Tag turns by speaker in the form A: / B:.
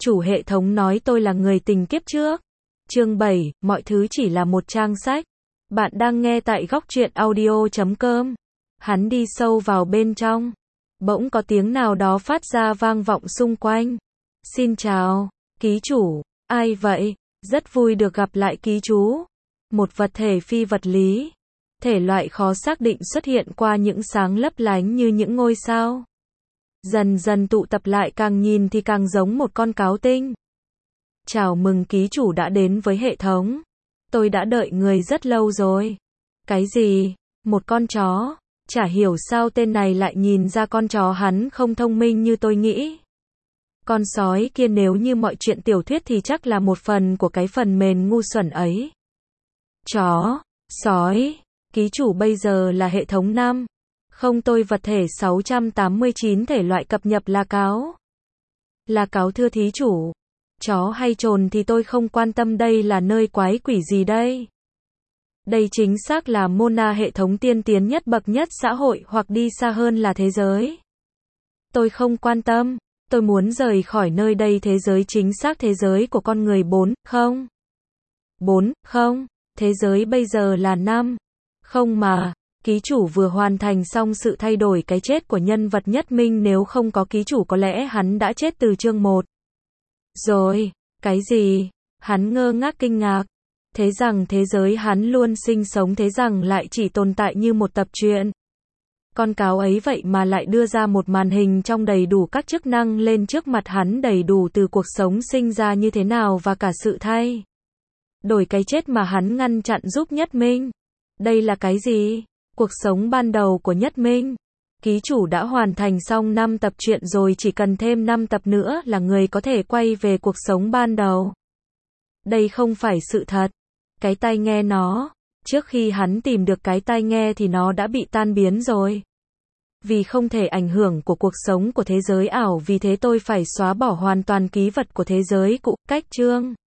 A: Chủ hệ thống nói tôi là người tình kiếp trước. Chương 7, mọi thứ chỉ là một trang sách. Bạn đang nghe tại góc truyện audio.com. Hắn đi sâu vào bên trong. Bỗng có tiếng nào đó phát ra vang vọng xung quanh. Xin chào, ký chủ. Ai vậy? Rất vui được gặp lại ký chú. Một vật thể phi vật lý. Thể loại khó xác định xuất hiện qua những sáng lấp lánh như những ngôi sao. Dần dần tụ tập lại, càng nhìn thì càng giống một con cáo tinh. Chào mừng ký chủ đã đến với hệ thống. Tôi đã đợi người rất lâu rồi. Cái gì? Một con chó? Chả hiểu sao tên này lại nhìn ra con chó hắn không thông minh như tôi nghĩ. Con sói kia nếu như mọi chuyện tiểu thuyết thì chắc là một phần của cái phần mềm ngu xuẩn ấy. Chó, sói, ký chủ bây giờ là hệ thống 5. Không, tôi vật thể 689, thể loại cập nhật là cáo. Là cáo thưa thí chủ. Chó hay trồn thì tôi không quan tâm, đây là nơi quái quỷ gì đây? Đây chính xác là Mona, hệ thống tiên tiến nhất bậc nhất xã hội, hoặc đi xa hơn là thế giới. Tôi không quan tâm, tôi muốn rời khỏi nơi đây. Thế giới chính xác thế giới của con người 4, không. 4, không, thế giới bây giờ là 5. Không mà, ký chủ vừa hoàn thành xong sự thay đổi cái chết của nhân vật Nhất Minh, nếu không có ký chủ có lẽ hắn đã chết từ chương 1. Rồi, cái gì? Hắn ngơ ngác kinh ngạc. Thế rằng thế giới hắn luôn sinh sống thế rằng lại chỉ tồn tại như một tập truyện. Con cáo ấy vậy mà lại đưa ra một màn hình trong đầy đủ các chức năng lên trước mặt hắn, đầy đủ từ cuộc sống sinh ra như thế nào và cả sự thay đổi cái chết mà hắn ngăn chặn giúp Nhất Minh. Đây là cái gì? Cuộc sống ban đầu của Nhất Minh. Ký chủ đã hoàn thành xong 5 tập truyện rồi, chỉ cần thêm 5 tập nữa là người có thể quay về cuộc sống ban đầu. Đây không phải sự thật. Cái tai nghe nó, trước khi hắn tìm được cái tai nghe thì nó đã bị tan biến rồi. Vì không thể ảnh hưởng của cuộc sống của thế giới ảo, vì thế tôi phải xóa bỏ hoàn toàn ký vật của thế giới cũ. Cách chương